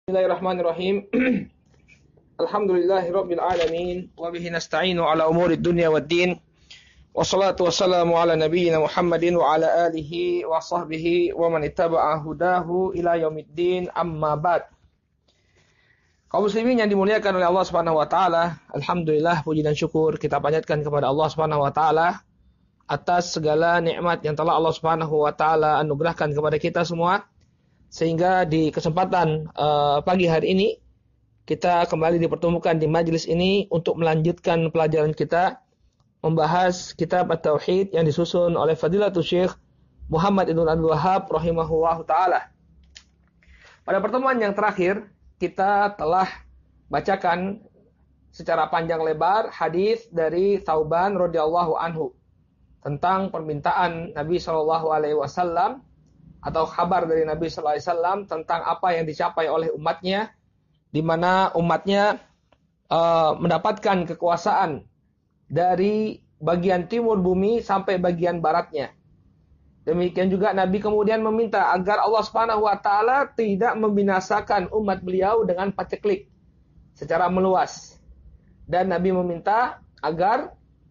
Bismillahirrahmanirrahim. Alhamdulillahirabbil alamin wa bihi nasta'inu ala umurid dunya waddin. Wassalatu wassalamu ala nabiyyina Muhammadin wa ala alihi wa sahbihi wa man ittaba'a hudahu ila yaumiddin. Amma ba'd. Kaum muslimin yang dimuliakan oleh Allah Subhanahu wa taala, alhamdulillah puji dan syukur kita panjatkan kepada Allah Subhanahu wa taala atas segala nikmat yang telah Allah Subhanahu wa taala anugerahkan kepada kita semua. Sehingga di kesempatan pagi hari ini kita kembali dipertemukan di majelis ini untuk melanjutkan pelajaran kita membahas kitab At-Tauhid yang disusun oleh Fadilatul Syekh Muhammad Ibn Abdul Wahhab rahimahullahu taala. Pada pertemuan yang terakhir kita telah bacakan secara panjang lebar hadis dari Thauban radhiyallahu anhu tentang permintaan Nabi sallallahu alaihi wasallam atau kabar dari Nabi sallallahu alaihi wasallam tentang apa yang dicapai oleh umatnya, di mana umatnya mendapatkan kekuasaan dari bagian timur bumi sampai bagian baratnya. Demikian juga Nabi kemudian meminta agar Allah Subhanahu wa taala tidak membinasakan umat beliau dengan paceklik secara meluas. Dan Nabi meminta agar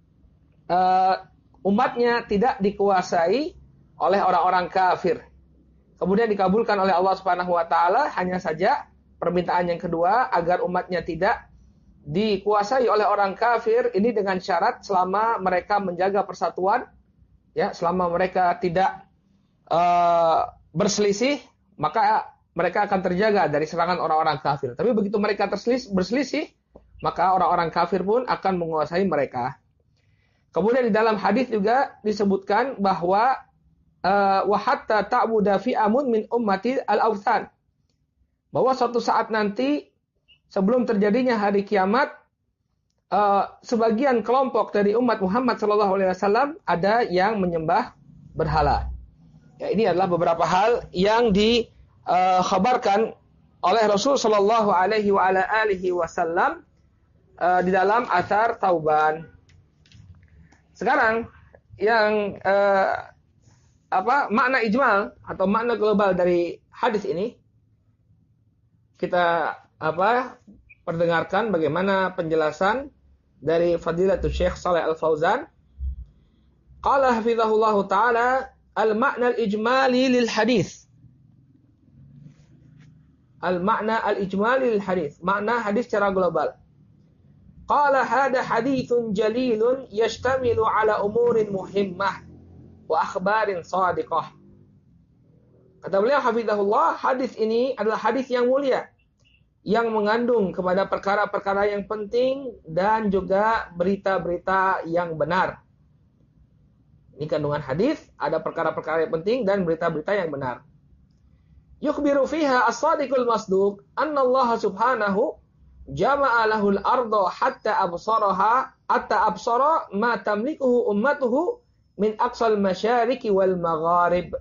umatnya tidak dikuasai oleh orang-orang kafir. Kemudian dikabulkan oleh Allah Subhanahu wa taala, hanya saja permintaan yang kedua agar umatnya tidak dikuasai oleh orang kafir ini dengan syarat selama mereka menjaga persatuan, ya, selama mereka tidak berselisih, maka mereka akan terjaga dari serangan orang-orang kafir. Tapi begitu mereka berselisih, maka orang-orang kafir pun akan menguasai mereka. Kemudian di dalam hadis juga disebutkan bahwa wa hatta ta'buda fi amun min ummati al-awthan, bahwa suatu saat nanti sebelum terjadinya hari kiamat sebagian kelompok dari umat Muhammad sallallahu alaihi wasallam ada yang menyembah berhala. Ya, ini adalah beberapa hal yang dikhabarkan oleh Rasul sallallahu alaihi wa ala alihi wasallam di dalam athar Thauban. Sekarang yang makna ijmal atau makna global dari hadis ini kita perdengarkan bagaimana penjelasan dari Fadilatul Syekh Shalih Al-Fauzan. Qala hafizahullahu taala al-ma'na al-ijmali lil hadis. Al-ma'na al-ijmali lil hadis, makna hadis secara global. Qala hada haditsun jalilun yashtamilu ala umurin muhimmah wa akhbarin shadiqah. Kata beliau hafizahullah, hadis ini adalah hadis yang mulia yang mengandung kepada perkara-perkara yang penting dan juga berita-berita yang benar. Ini kandungan hadis, ada perkara-perkara yang penting dan berita-berita yang benar. Yukhbiru fiha as-sadiqul masduq anna Allah subhanahu jama'a lahul arda hatta absara ma tamlikuhu ummatuhu min aqsal masyariki wal magharib.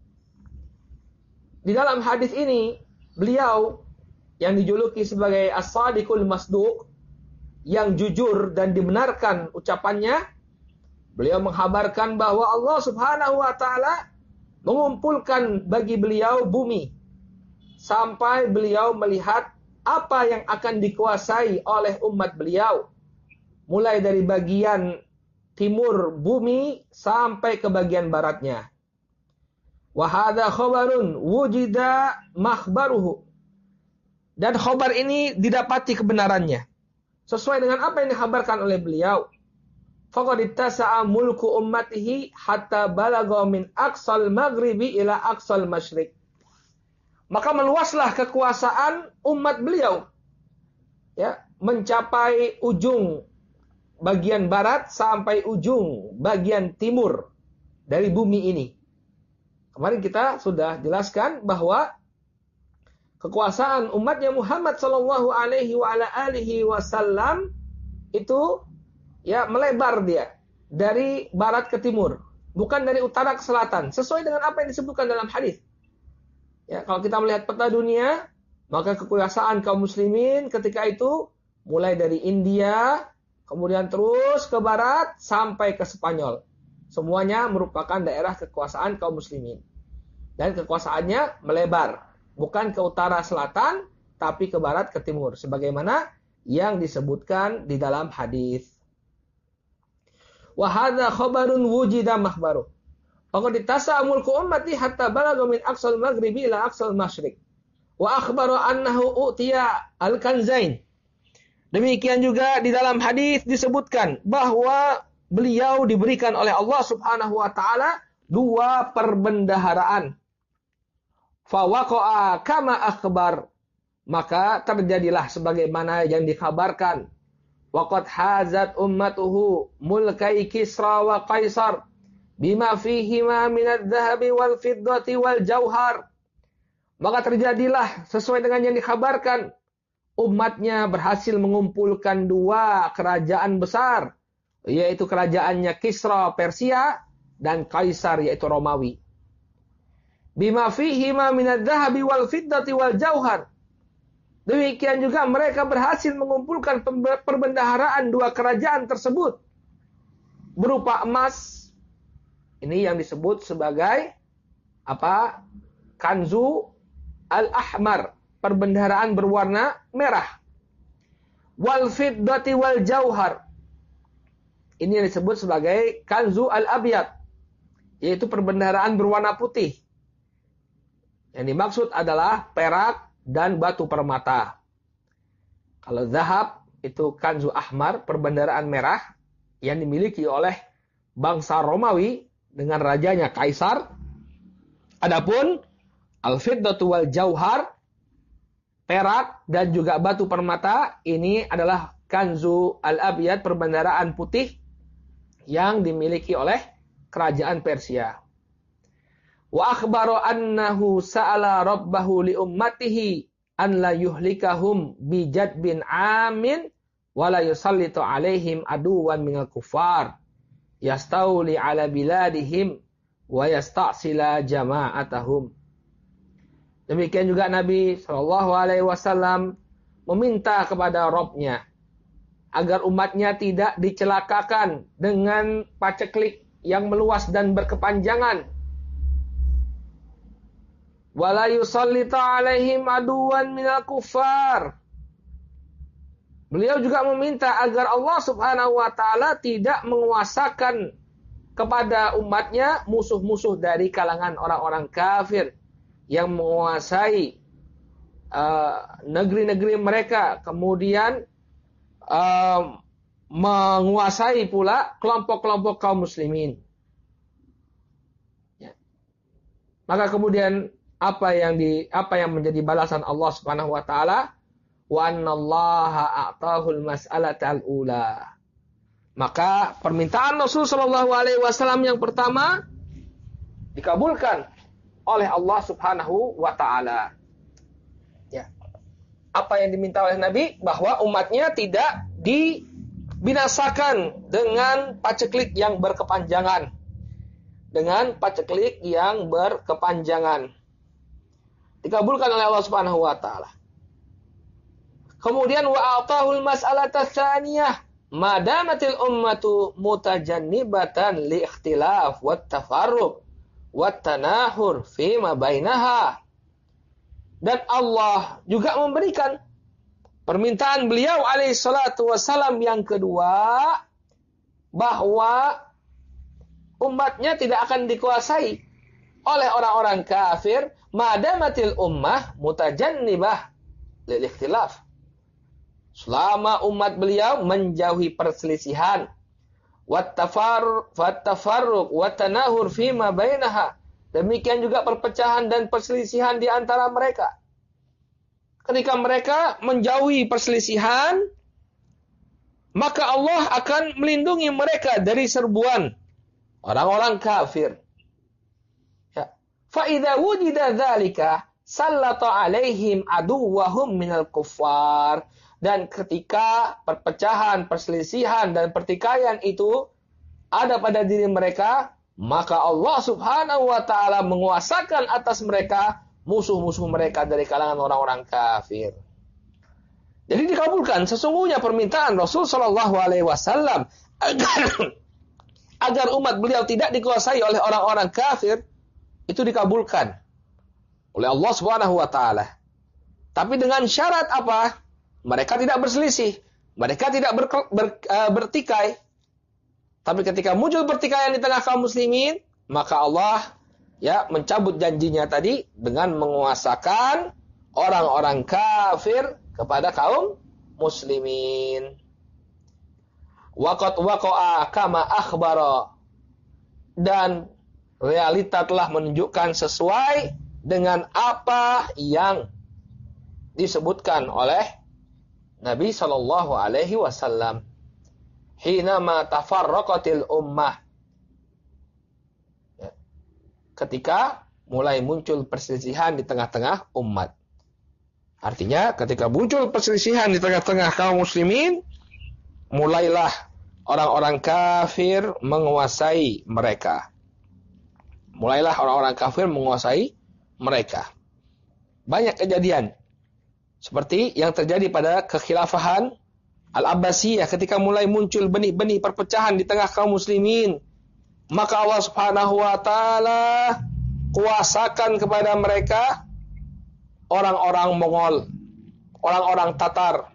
Di dalam hadis ini beliau yang dijuluki sebagai as-sadiqul masduq, yang jujur dan dibenarkan ucapannya, beliau menghabarkan bahwa Allah Subhanahu wa taala mengumpulkan bagi beliau bumi sampai beliau melihat apa yang akan dikuasai oleh umat beliau, mulai dari bagian timur bumi sampai ke bagian baratnya. Wa hadza khabarun wujida makhbaruhu. Dan khabar ini didapati kebenarannya sesuai dengan apa yang dikhabarkan oleh beliau. Faqad ittasa'a mulku ummatihi hatta balagha min aqsal maghribi ila aqsal masyriq. Maka meluaslah kekuasaan umat beliau, ya, mencapai ujung bagian barat sampai ujung bagian timur dari bumi ini. Kemarin kita sudah jelaskan bahwa kekuasaan umatnya Muhammad sallallahu alaihi wa ala alihi wasallam itu, ya, melebar dia dari barat ke timur, bukan dari utara ke selatan, sesuai dengan apa yang disebutkan dalam hadis. Ya, kalau kita melihat peta dunia, maka kekuasaan kaum muslimin ketika itu mulai dari India, kemudian terus ke barat sampai ke Spanyol. Semuanya merupakan daerah kekuasaan kaum muslimin. Dan kekuasaannya melebar. Bukan ke utara selatan, tapi ke barat, ke timur. Sebagaimana yang disebutkan di dalam hadis. Wa hadza khabarun wujida makhbaru. Faqad tasamul ummati hatta balagha min aqsal maghribi ila aqsal masyriq. Wa akhbaru annahu utiya al-kanzain. Demikian juga di dalam hadis disebutkan bahwa beliau diberikan oleh Allah Subhanahu wa taala 2 perbendaharaan. Fa waqa'a kama akhbar. Maka terjadilah sebagaimana yang dikabarkan. Waqad hazat ummatuhu mulkai Kisra wa Qaisar bima fihima minadh dhahabi wal fiddati wal jauhar. Maka terjadilah sesuai dengan yang dikabarkan, umatnya berhasil mengumpulkan 2 kerajaan besar, yaitu kerajaannya Kisra Persia dan Kaisar yaitu Romawi. Bima fihima minadh dhahabi wal fiddati wal jauhar. Demikian juga mereka berhasil mengumpulkan perbendaharaan 2 kerajaan tersebut berupa emas. Ini yang disebut sebagai apa? Kanzu al-ahmar, perbendaharaan berwarna merah. Wal fiddati wal jauhar. Ini yang disebut sebagai kanzu al-abyad, yaitu perbendaharaan berwarna putih. Yang dimaksud adalah perak dan batu permata. Kalau zahab itu kanzu ahmar, perbendaharaan merah yang dimiliki oleh bangsa Romawi dengan rajanya Kaisar. Adapun al-fiddatu wal jauhar, perak dan juga batu permata, ini adalah kanzu al-abyad, perbendaharaan putih yang dimiliki oleh kerajaan Persia. Wa akhbaru annahu sa'ala rabbahu li ummatihi an la yuhlikahum bi jadbin amin wa la yusallitu alaihim aduwan minal kufar yastawli ala biladihim wa yasta'sila jama'atahum. Demikian juga Nabi SAW meminta kepada Rabb-Nya agar umatnya tidak dicelakakan dengan paceklik yang meluas dan berkepanjangan. Wala yusallitu alaihim aduwan minal kufar. Beliau juga meminta agar Allah Subhanahu wa taala tidak menguasakan kepada umatnya musuh-musuh dari kalangan orang-orang kafir yang menguasai negeri-negeri mereka, kemudian menguasai pula kelompok-kelompok kaum muslimin. Ya. Maka kemudian apa yang menjadi balasan Allah Subhanahu wa taala? Wa annallaha a'tahul mas'alatal ula. Maka permintaan Rasul sallallahu alaihi wasallam yang pertama dikabulkan oleh Allah Subhanahu wa taala. Ya. Apa yang diminta oleh Nabi? Bahwa umatnya tidak dibinasakan dengan paceklik yang berkepanjangan. Dengan paceklik yang berkepanjangan. Dikabulkan oleh Allah Subhanahu wa taala. Kemudian wa atahul mas'alata tsaniyah madamatil ummatu mutajannibatan li ikhtilaf wat tafarruq wat tanahur fi ma bainaha. Dan Allah juga memberikan permintaan beliau alaihi salatu wasalam yang kedua, bahwa umatnya tidak akan dikuasai oleh orang-orang kafir madamatil ummah mutajannibah lil ikhtilaf. Selama umat beliau menjauhi perselisihan, wat tafarruq wat tanahur fi ma bainaha. Demikian juga perpecahan dan perselisihan di antara mereka. Ketika mereka menjauhi perselisihan, maka Allah akan melindungi mereka dari serbuan orang-orang kafir. Fa idza wujida dzalika sallata alaihim aduwwahum minal kuffar. Dan ketika perpecahan, perselisihan dan pertikaian itu ada pada diri mereka, maka Allah Subhanahu wa taala menguasakan atas mereka musuh-musuh mereka dari kalangan orang-orang kafir. Jadi dikabulkan sesungguhnya permintaan Rasul sallallahu alaihi wasallam agar umat beliau tidak dikuasai oleh orang-orang kafir, itu dikabulkan oleh Allah Subhanahu wa taala. Tapi dengan syarat apa? Mereka tidak berselisih. Mereka tidak bertikai. Tapi ketika muncul pertikaian di tengah kaum muslimin, maka Allah mencabut janjinya tadi dengan menguasakan orang-orang kafir kepada kaum muslimin. Waqad waqa'a kama akhbara. Dan realita telah menunjukkan sesuai dengan apa yang disebutkan oleh Nabi sallallahu alaihi wasallam. Hinama tafarraqatil ummah. Ketika mulai muncul perselisihan di tengah-tengah umat. Artinya ketika muncul perselisihan di tengah-tengah kaum muslimin, mulailah orang-orang kafir menguasai mereka. Mulailah orang-orang kafir menguasai mereka. Banyak kejadian. Seperti yang terjadi pada kekhilafahan Al-Abbasiyah ketika mulai muncul benih-benih perpecahan di tengah kaum muslimin. Maka Allah Subhanahu wa taala kuasakan kepada mereka orang-orang Mongol, orang-orang Tatar.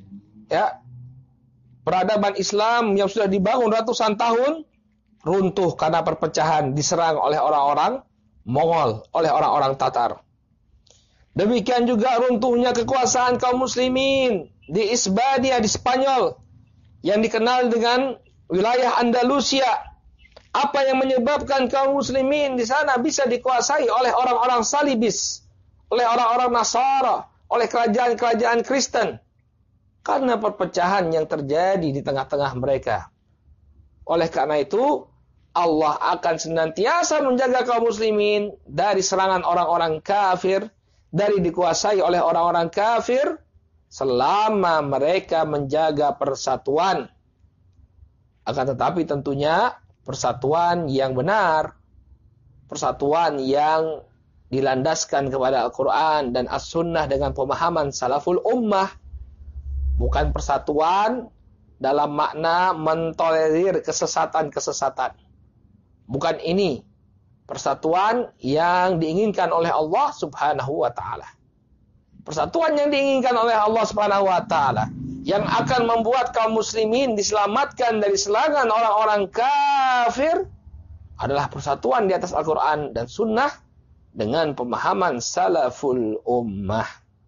Peradaban Islam yang sudah dibangun ratusan tahun runtuh karena perpecahan, diserang oleh orang-orang Mongol, oleh orang-orang Tatar. Demikian juga runtuhnya kekuasaan kaum muslimin di Hispaniola, di Spanyol, yang dikenal dengan wilayah Andalusia. Apa yang menyebabkan kaum muslimin di sana bisa dikuasai oleh orang-orang Salibis, oleh orang-orang Nasara, oleh kerajaan-kerajaan Kristen? Karena perpecahan yang terjadi di tengah-tengah mereka. Oleh karena itu, Allah akan senantiasa menjaga kaum muslimin dari serangan orang-orang kafir, dari dikuasai oleh orang-orang kafir, selama mereka menjaga persatuan. Akan tetapi tentunya persatuan yang benar, persatuan yang dilandaskan kepada Al-Quran dan As-Sunnah dengan pemahaman salaful ummah. Bukan persatuan dalam makna mentolerir kesesatan-kesesatan. Bukan ini persatuan yang diinginkan oleh Allah Subhanahu wa taala. Persatuan yang diinginkan oleh Allah Subhanahu wa taala yang akan membuat kaum muslimin diselamatkan dari serangan orang-orang kafir adalah persatuan di atas Al-Quran dan Sunnah dengan pemahaman salaful ummah.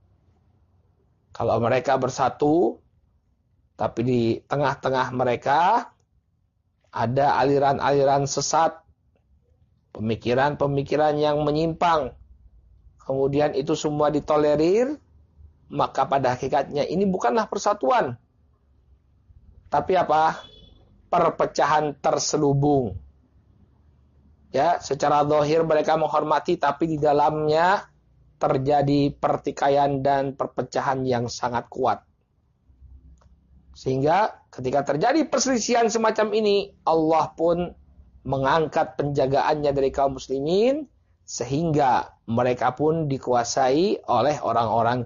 Kalau mereka bersatu, tapi di tengah-tengah mereka ada aliran-aliran sesat, pemikiran-pemikiran yang menyimpang, kemudian itu semua ditolerir, maka pada hakikatnya ini bukanlah persatuan. Tapi apa? Perpecahan terselubung. Secara zahir mereka menghormati, tapi di dalamnya terjadi pertikaian dan perpecahan yang sangat kuat. Sehingga ketika terjadi perselisihan semacam ini, Allah pun mengangkat penjagaannya dari kaum muslimin, sehingga mereka pun dikuasai oleh orang-orang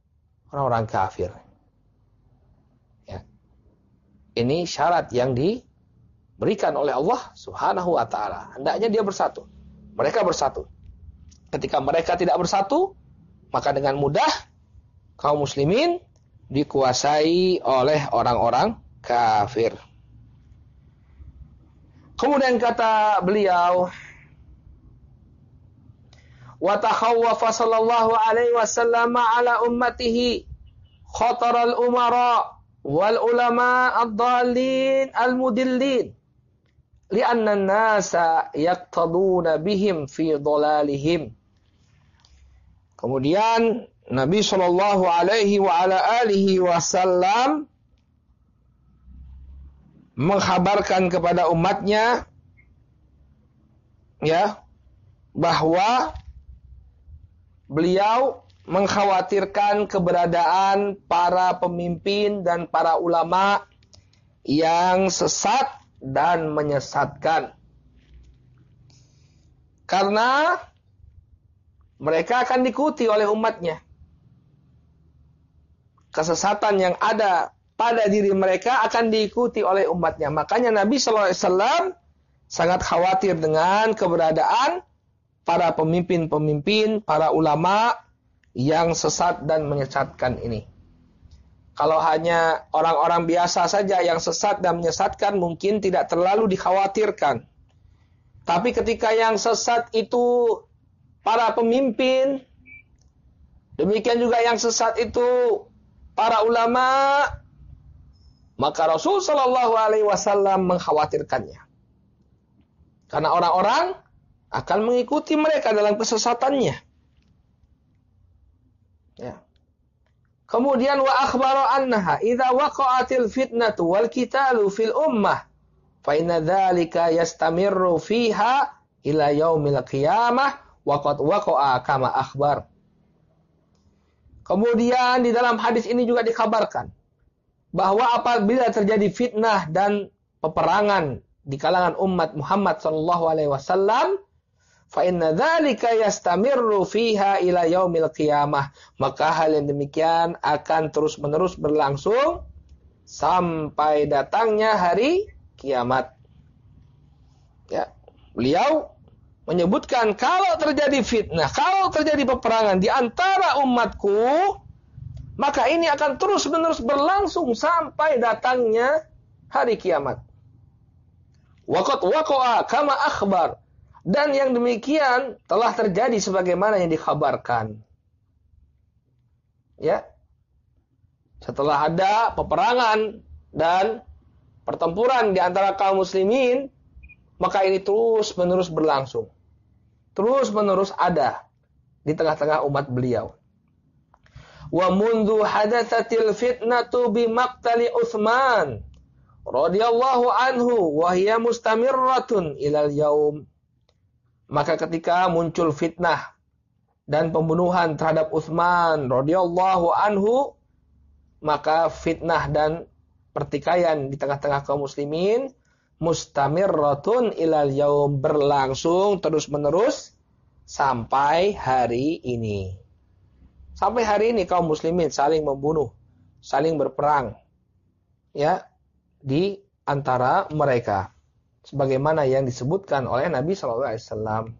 kafir. Ini syarat yang diberikan oleh Allah Subhanahu wa taala. Hendaknya dia bersatu. Mereka bersatu. Ketika mereka tidak bersatu, maka dengan mudah kaum muslimin dikuasai oleh orang-orang kafir. Kemudian kata beliau, wa takhawwafa sallallahu alaihi wasallam ala ummatihi khataral umara wal ulama ad-dallin al-mudillin li'anna an-nasa yaqtaduna bihim fi dhalalihim. Kemudian Nabi Shallallahu Alaihi Wasallam mengkhabarkan kepada umatnya, bahwa beliau mengkhawatirkan keberadaan para pemimpin dan para ulama yang sesat dan menyesatkan, karena mereka akan diikuti oleh umatnya. Kesesatan yang ada pada diri mereka akan diikuti oleh umatnya. Makanya Nabi SAW sangat khawatir dengan keberadaan para pemimpin-pemimpin, para ulama yang sesat dan menyesatkan ini. Kalau hanya orang-orang biasa saja yang sesat dan menyesatkan mungkin tidak terlalu dikhawatirkan. Tapi ketika yang sesat itu para pemimpin, demikian juga yang sesat itu para ulama, maka Rasul Shallallahu Alaihi Wasallam mengkhawatirkannya. Karena orang-orang akan mengikuti mereka dalam kesesatannya. Ya. Kemudian wa akhbara annaha idza waqa'atil fitnatu wal qitalu fil ummah fa inna dzalika yastamirru fiha ila yaumil qiyamah wa qad waqa'a kama akhbar. Kemudian di dalam hadis ini juga dikabarkan bahwa apabila terjadi fitnah dan peperangan di kalangan umat Muhammad sallallahu alaihi wasallam, fa inna dzalika yastamirru fiha ila yaumil qiyamah, maka hal yang demikian akan terus-menerus berlangsung sampai datangnya hari kiamat. Ya, beliau menyebutkan kalau terjadi fitnah, kalau terjadi peperangan di antara umatku, maka ini akan terus-menerus berlangsung sampai datangnya hari kiamat. Waqad waqa'a kama akhbar. Dan yang demikian telah terjadi sebagaimana yang dikhabarkan. Ya. Setelah ada peperangan dan pertempuran di antara kaum muslimin, maka ini terus-menerus berlangsung. Terus-menerus ada di tengah-tengah umat beliau. Wa mundu hadatsatil fitnatu bi maqtali Utsman radhiyallahu anhu wa hiya mustamirratun ilal yaum. Maka ketika muncul fitnah dan pembunuhan terhadap Utsman radhiyallahu anhu, maka fitnah dan pertikaian di tengah-tengah kaum muslimin mustamirratun ilal yaum, berlangsung terus-menerus sampai hari ini. Sampai hari ini kaum muslimin saling membunuh, saling berperang ya di antara mereka. Sebagaimana yang disebutkan oleh Nabi SAW.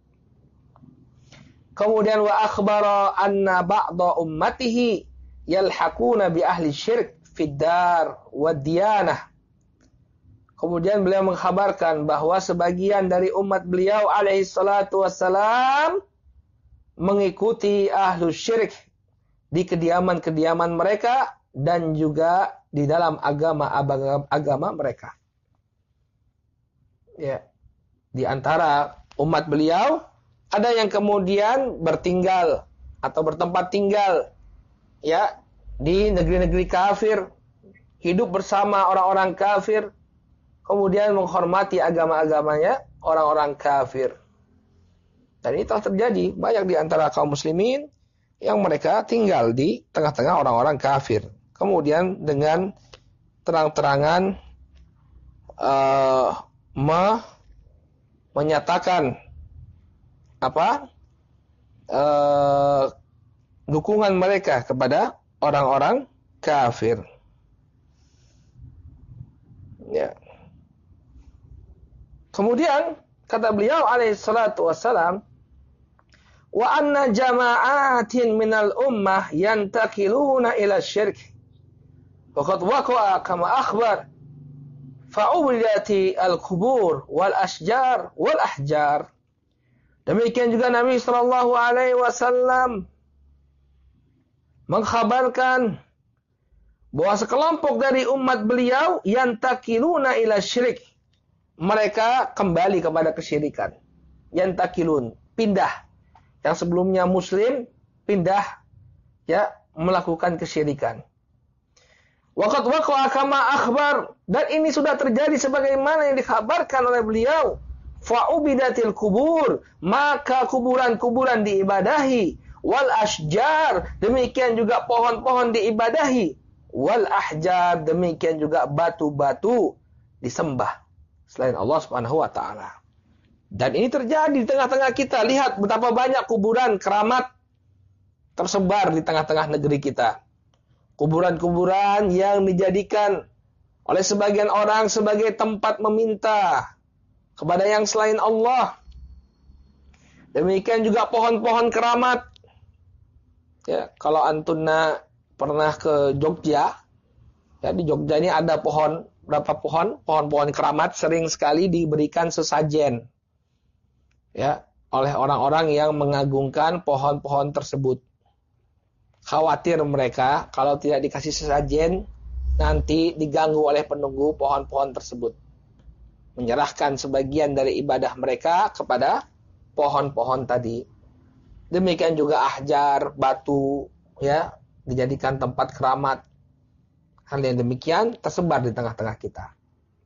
Kemudian wa akhbara anna ba'da ummatihi yalhaquna bi ahli syirk fid dar wa diyanah. Kemudian beliau mengkhabarkan bahwa sebagian dari umat beliau alaihi salatu wassalam mengikuti ahlu syirik di kediaman-kediaman mereka dan juga di dalam agama mereka. Ya, di antara umat beliau ada yang kemudian bertinggal atau bertempat tinggal ya di negeri-negeri kafir, hidup bersama orang-orang kafir, kemudian menghormati agama-agamanya orang-orang kafir. Dan ini telah terjadi banyak di antara kaum muslimin yang mereka tinggal di tengah-tengah orang-orang kafir. Kemudian dengan terang-terangan menyatakan dukungan mereka kepada orang-orang kafir. Ya. Kemudian kata beliau alaihi salatu wassalam, wa anna jama'atin minal ummah yantakiluna ila syirk waqad waqa'a kama akhbar fa'ubidati al-kubur wal asjar wal ahjar. Demikian juga Nabi sallallahu alaihi wasallam mengkhabarkan bahwa sekelompok dari umat beliau yantakiluna ila syirik, mereka kembali kepada kesyirikan. Yantakilun, pindah. Yang sebelumnya muslim pindah ya melakukan kesyirikan. Waqad waqa'a kama akhbar, dan ini sudah terjadi sebagaimana yang dikhabarkan oleh beliau. Fa'ubidatil kubur, maka kuburan-kuburan diibadahi. Wal ashjar, demikian juga pohon-pohon diibadahi. Wal ahjar, demikian juga batu-batu disembah selain Allah Subhanahu wa taala. Dan ini terjadi di tengah-tengah kita. Lihat betapa banyak kuburan keramat tersebar di tengah-tengah negeri kita. Kuburan-kuburan yang dijadikan oleh sebagian orang sebagai tempat meminta kepada yang selain Allah. Demikian juga pohon-pohon keramat Ya, kalau antuna pernah ke Jogja, ya di Jogja ini ada berapa pohon keramat sering sekali diberikan sesajen, ya, oleh orang-orang yang mengagungkan pohon-pohon tersebut. Khawatir mereka kalau tidak dikasih sesajen nanti diganggu oleh penunggu pohon-pohon tersebut. Menyerahkan sebagian dari ibadah mereka kepada pohon-pohon tadi. Demikian juga ahjar, batu, ya, dijadikan tempat keramat. Hal yang demikian tersebar di tengah-tengah kita.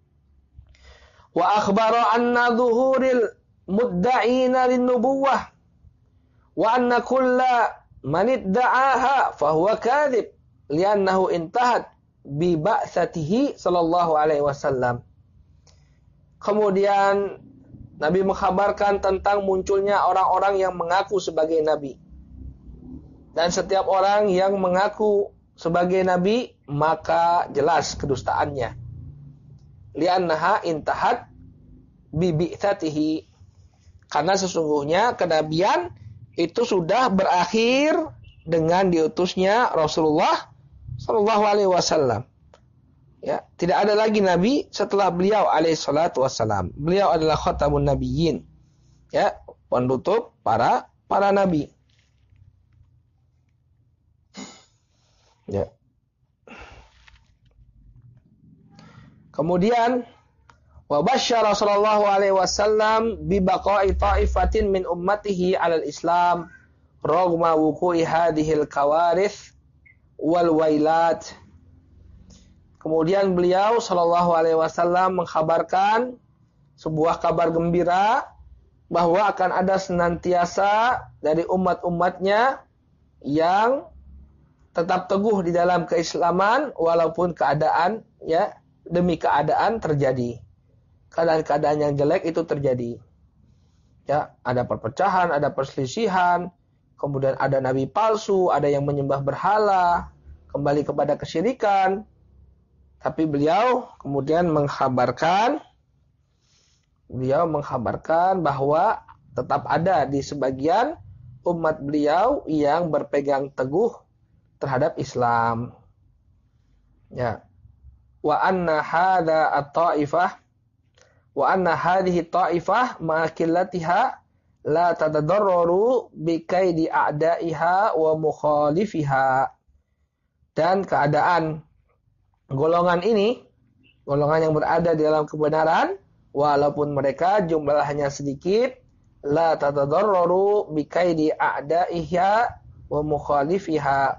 Wa akhbara anna dhuhuril mudda'ina lin-nubuwwah wa anna kulla man idda'aha fahuwa kadhib li'annahu intahat bi ba'tsatihi sallallahu alaihi wasallam. Kemudian Nabi mengkhabarkan tentang munculnya orang-orang yang mengaku sebagai nabi. Dan setiap orang yang mengaku sebagai nabi, maka jelas kedustaannya. Li'annaha intahat bi bi'tsatihi. Karena sesungguhnya kenabian itu sudah berakhir dengan diutusnya Rasulullah sallallahu alaihi wasallam. Ya, tidak ada lagi nabi setelah beliau alaihi salatu wassalam. Beliau adalah khatamun nabiyyin. Ya, penutup para nabi. Ya. Kemudian wa basyara sallallahu alaihi wasallam bi baqa'i ta'ifatin min ummatihi 'alal Islam raghma wuqu'i hadhil kawarith wal wailat. Kemudian beliau sallallahu alaihi wasallam mengkhabarkan sebuah kabar gembira bahwa akan ada senantiasa dari umat-umatnya yang tetap teguh di dalam keislaman walaupun keadaan, ya, demi keadaan terjadi. Keadaan-keadaan yang jelek itu terjadi. Ya, ada perpecahan, ada perselisihan, kemudian ada nabi palsu, ada yang menyembah berhala, kembali kepada kesyirikan. Tapi beliau kemudian mengkhabarkan bahwa tetap ada di sebagian umat beliau yang berpegang teguh terhadap Islam. Ya. Wa anna hadha at-ta'ifah wa anna hadhihi at-ta'ifah ma qillatiha la tatadarraru bi kaidi a'da'iha wa mukhalifiha. Dan keadaan golongan ini, golongan yang berada di dalam kebenaran, walaupun mereka jumlahnya sedikit, la tatadarraru bi kaidi a'da'iha wa mukhalifiha.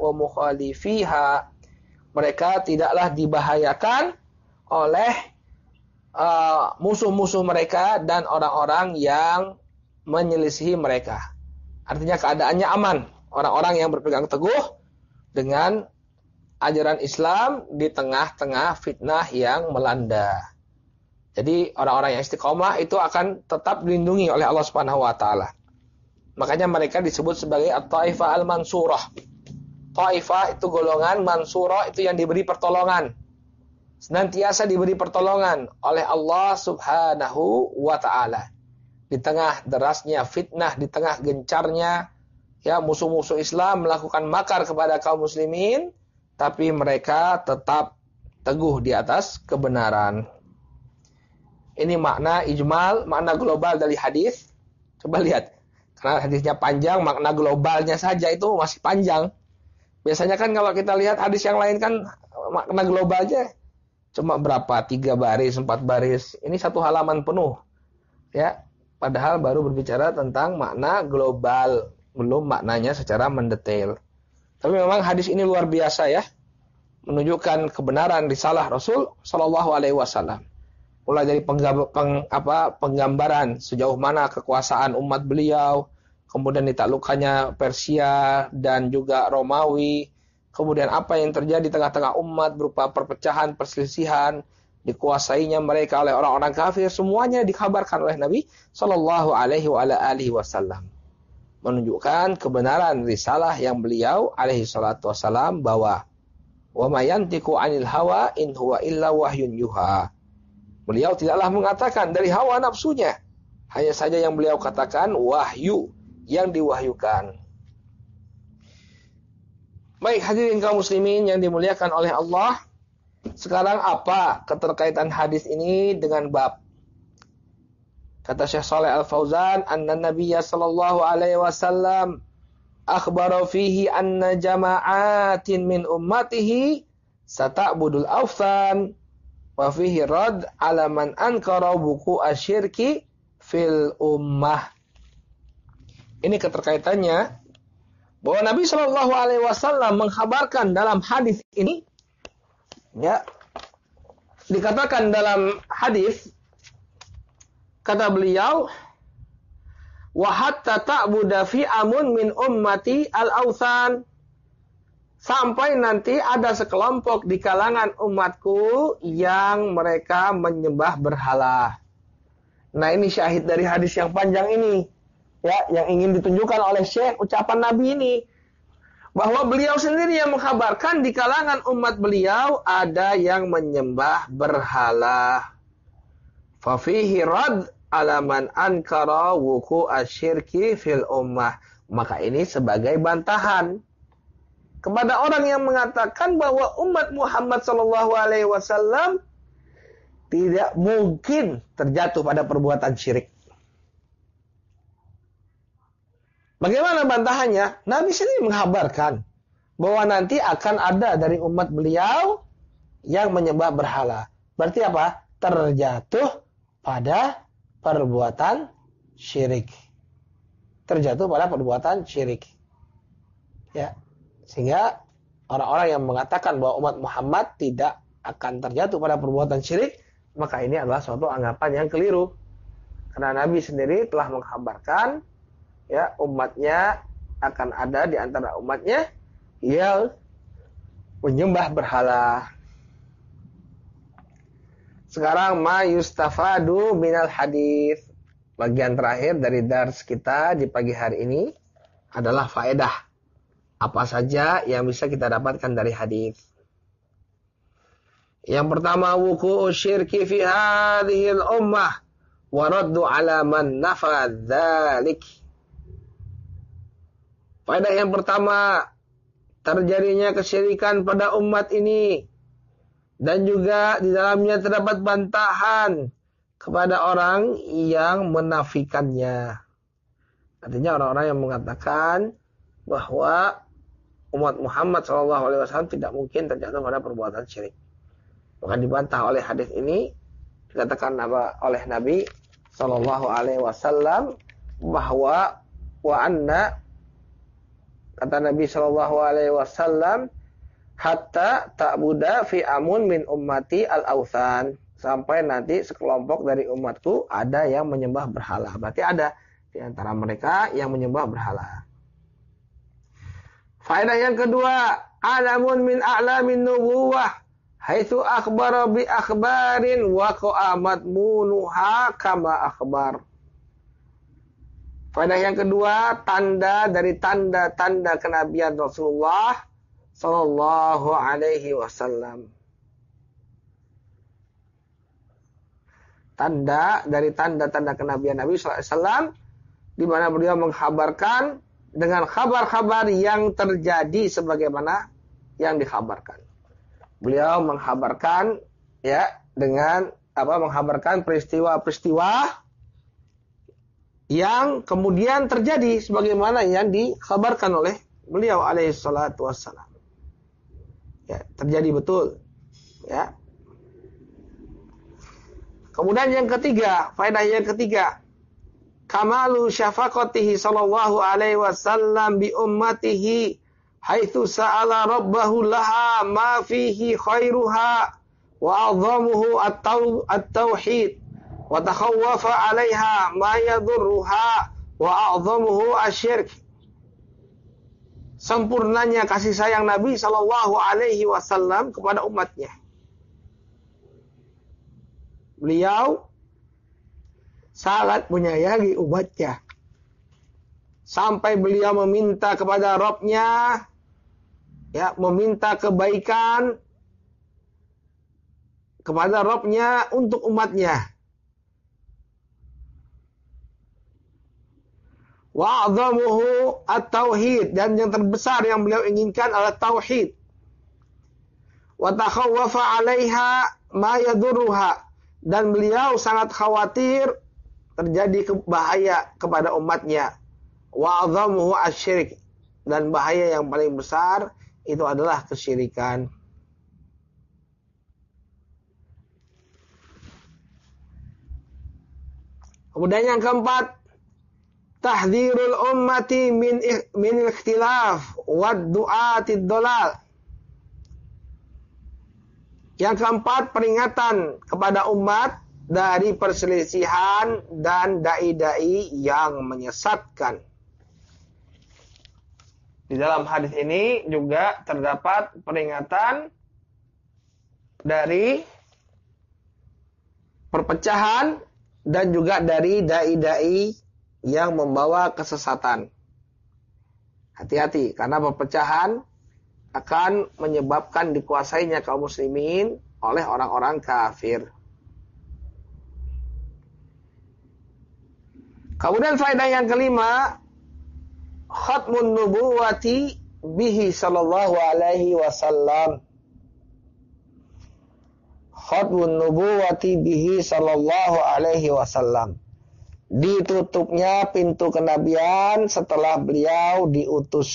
Mereka tidaklah dibahayakan oleh musuh-musuh mereka dan orang-orang yang menyelisihi mereka. Artinya keadaannya aman. Orang-orang yang berpegang teguh dengan ajaran Islam di tengah-tengah fitnah yang melanda. Jadi orang-orang yang istiqomah itu akan tetap dilindungi oleh Allah Subhanahu wa taala. Makanya mereka disebut sebagai at-taifah al-mansurah. Taifah itu golongan, mansurah itu yang diberi pertolongan. Senantiasa diberi pertolongan oleh Allah Subhanahu wa taala. Di tengah derasnya fitnah, di tengah gencarnya, ya, musuh-musuh Islam melakukan makar kepada kaum muslimin, tapi mereka tetap teguh di atas kebenaran. Ini makna ijmal, makna global dari hadis. Coba lihat. Karena hadisnya panjang, makna globalnya saja itu masih panjang. Biasanya kan kalau kita lihat hadis yang lain kan makna globalnya cuma berapa? 3 baris, 4 baris. Ini 1 halaman penuh. Ya, padahal baru berbicara tentang makna global, belum maknanya secara mendetail. Tapi memang hadis ini luar biasa, ya. Menunjukkan kebenaran risalah Rasul sallallahu alaihi wasallam. Mulai dari penggambaran sejauh mana kekuasaan umat beliau, kemudian ditaklukkannya Persia dan juga Romawi, kemudian apa yang terjadi di tengah-tengah umat berupa perpecahan, perselisihan, dikuasainya mereka oleh orang-orang kafir, semuanya dikabarkan oleh Nabi sallallahu alaihi wasallam. Menunjukkan kebenaran risalah yang beliau alaihi salatu wasallam bawa. Wa ma yantiqu 'anil hawa in huwa illa wahyun yuha. Beliau tidaklah mengatakan dari hawa nafsunya. Hanya saja yang beliau katakan wahyu yang diwahyukan. Baik, hadirin kaum muslimin yang dimuliakan oleh Allah. Sekarang apa keterkaitan hadis ini dengan bab? Kata Syekh Shalih Al-Fauzan, "Anna Nabiyya sallallahu alaihi wasallam akhbara fihi anna jama'atin min ummatihi sata'budul awthan wa fihi rad 'ala man ankara wuku asyirki fil ummah." Ini keterkaitannya bahwa Nabi Shallallahu Alaihi Wasallam mengkhabarkan dalam hadis ini, ya, dikatakan dalam hadis, kata beliau, wa hatta ta'buda fi amun min ummati al-awthan, sampai nanti ada sekelompok di kalangan umatku yang mereka menyembah berhala. Nah, ini syahid dari hadis yang panjang ini, ya, yang ingin ditunjukkan oleh Syekh ucapan Nabi ini, bahwa beliau sendiri yang mengkhabarkan di kalangan umat beliau ada yang menyembah berhala. Fa fihi rad 'ala man ankara wuku asyirki fil ummah. Maka ini sebagai bantahan kepada orang yang mengatakan bahwa umat Muhammad sallallahu alaihi wasallam tidak mungkin terjatuh pada perbuatan syirik. Bagaimana bantahannya? Nabi sendiri menghabarkan bahwa nanti akan ada dari umat beliau yang menyembah berhala. Berarti apa? Terjatuh pada perbuatan syirik. Terjatuh pada perbuatan syirik. Ya. Sehingga orang-orang yang mengatakan bahwa umat Muhammad tidak akan terjatuh pada perbuatan syirik, maka ini adalah suatu anggapan yang keliru. Karena Nabi sendiri telah menghabarkan, ya, umatnya akan ada di antara umatnya yang menyembah berhala. Sekarang ma yustafadu minal hadis. Bagian terakhir dari dars kita di pagi hari ini adalah faedah. Apa saja yang bisa kita dapatkan dari hadis? Yang pertama, wuku'u syirki fi hadhil ummah wa raddu 'ala man nafa dzalik. Faedah yang pertama, terjadinya kesyirikan pada umat ini, dan juga di dalamnya terdapat bantahan kepada orang yang menafikannya. Artinya orang-orang yang mengatakan bahwa umat Muhammad SAW tidak mungkin terjatuh pada perbuatan syirik. Maka dibantah oleh hadis ini, dikatakan oleh Nabi SAW bahwa wa anna, kata Nabi SAW, hatta ta'buda fi amun min ummati al-awthan, sampai nanti sekelompok dari umatku ada yang menyembah berhala. Berarti ada di antara mereka yang menyembah berhala. Faedah yang kedua, alamun min a'lamin nubuwah, haitsu akhbara bi akhbarin wa qa'amat munuha kama akhbar. Faedah yang kedua, tanda dari tanda-tanda kenabian Rasulullah sallallahu alaihi wasallam. Tanda dari tanda-tanda kenabian Nabi sallallahu alaihi wasallam, di mana beliau mengkhabarkan dengan kabar-kabar yang terjadi sebagaimana yang dikhabarkan. Beliau mengkhabarkan, ya, dengan mengkhabarkan peristiwa-peristiwa yang kemudian terjadi sebagaimana yang dikhabarkan oleh beliau alaihi salatu wassalam. Ya, terjadi betul. Ya. Kemudian yang ketiga, faedah yang ketiga, kamalu syafaqatihi sallallahu alaihi wasallam bi ummatihi haitsu sa'ala rabbahu laha ma fihi khairuha wa 'azzamuhu at-tauhid wa takhawwafa 'alaiha ma yadurruha wa a'zamuhu asyirk. Sempurnanya kasih sayang Nabi sallallahu alaihi wasallam kepada umatnya. Beliau sangat menyayangi umatnya, sampai beliau meminta kepada Rabb-Nya, ya, meminta kebaikan kepada Rabb-Nya untuk umatnya. Wa 'adhamuhu at-tauhid, dan yang terbesar yang beliau inginkan adalah tauhid. Wa takhawwafa 'alaiha ma yadurruha, dan beliau sangat khawatir terjadi bahaya kepada umatnya. Wa 'adhamuhu asy-syirik, dan bahaya yang paling besar itu adalah kesyirikan. Kemudian yang keempat, tahdzirul ummati min ikhtilaf wa du'atid dhalal. Yang keempat, peringatan kepada umat dari perselisihan dan dai-dai yang menyesatkan. Di dalam hadis ini juga terdapat peringatan dari perpecahan dan juga dari dai-dai yang membawa kesesatan. Hati-hati, karena perpecahan akan menyebabkan dikuasainya kaum muslimin oleh orang-orang kafir. Kemudian faedah yang kelima, khatmun nubuwati bihi sallallahu alaihi wasallam. Khatmun nubuwati bihi sallallahu alaihi wasallam. Ditutupnya pintu kenabian setelah beliau diutus.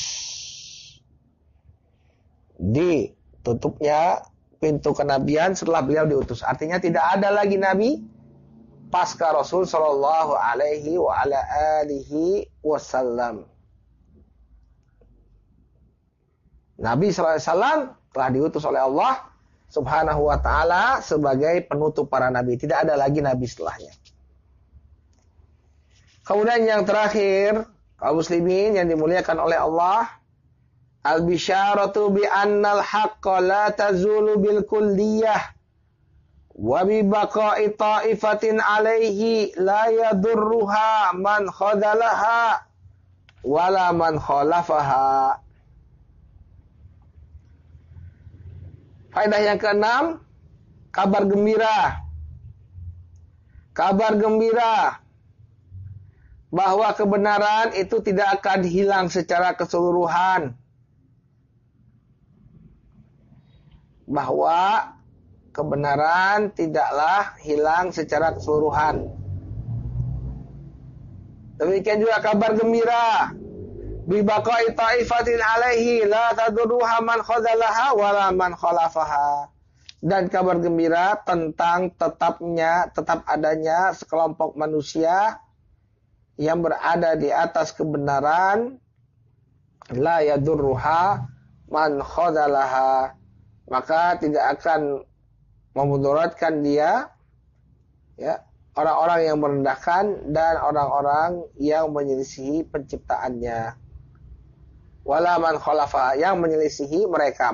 Ditutupnya pintu kenabian setelah beliau diutus. Artinya tidak ada lagi nabi pasca Rasul sallallahu alaihi wa ala alihi wasallam. Nabi sallallahu alaihi wasallam telah diutus oleh Allah Subhanahu wa ta'ala sebagai penutup para nabi. Tidak ada lagi nabi setelahnya. Kemudian yang terakhir, kaum muslimin yang dimuliakan oleh Allah, al-bisyaratu bi annal haqqa la tazulu bil kulliyah wa bi baqa'i ta'ifatin alaihi la yadurruha man khadalaha wala man khalafaha. Faedah yang keenam, kabar gembira. Kabar gembira bahwa kebenaran itu tidak akan hilang secara keseluruhan. Bahwa kebenaran tidaklah hilang secara keseluruhan. Demikian juga kabar gembira bi baqa'i ta'ifatin alaihi la tadurruha man khadalaha wala man khalafaha. Dan kabar gembira tentang tetap adanya sekelompok manusia yang berada di atas kebenaran, la yadurruha man khadalaha, maka tidak akan memudaratkan dia, ya, orang-orang yang merendahkan dan orang-orang yang menyelisihi penciptaannya. Wala man khalafa, yang menyelisihi mereka,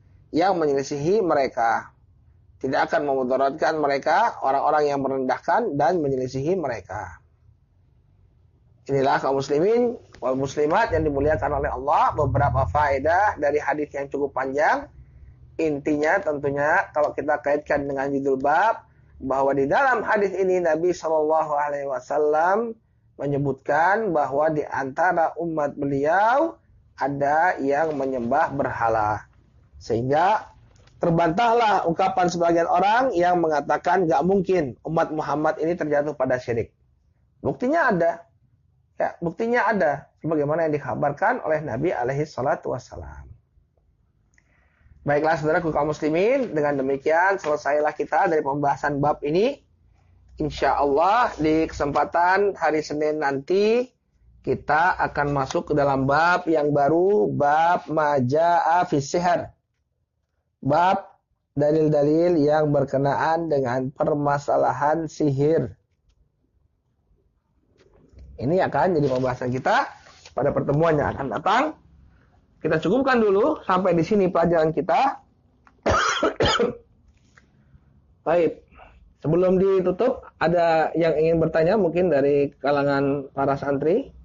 tidak akan memudaratkan mereka, orang-orang yang merendahkan dan menyelisihi mereka. Inilah kaum muslimin wal muslimat yang dimuliakan oleh Allah, beberapa faedah dari hadis yang cukup panjang. Intinya tentunya kalau kita kaitkan dengan judul bab, bahwa di dalam hadis ini Nabi SAW menyebutkan bahwa di antara umat beliau ada yang menyembah berhala. Sehingga terbantahlah ungkapan sebagian orang yang mengatakan gak mungkin umat Muhammad ini terjatuh pada syirik. Buktinya ada. Ya, buktinya ada. Sebagaimana yang dikabarkan oleh Nabi SAW. Baiklah saudaraku kaum muslimin, dengan demikian selesailah kita dari pembahasan bab ini. Insya Allah di kesempatan hari Senin nanti kita akan masuk ke dalam bab yang baru, bab maja'a fi sihr. Bab dalil-dalil yang berkenaan dengan permasalahan sihir. Ini akan jadi pembahasan kita pada pertemuan yang akan datang. Kita cukupkan dulu sampai di sini pelajaran kita. Baik. Sebelum ditutup, ada yang ingin bertanya mungkin dari kalangan para santri?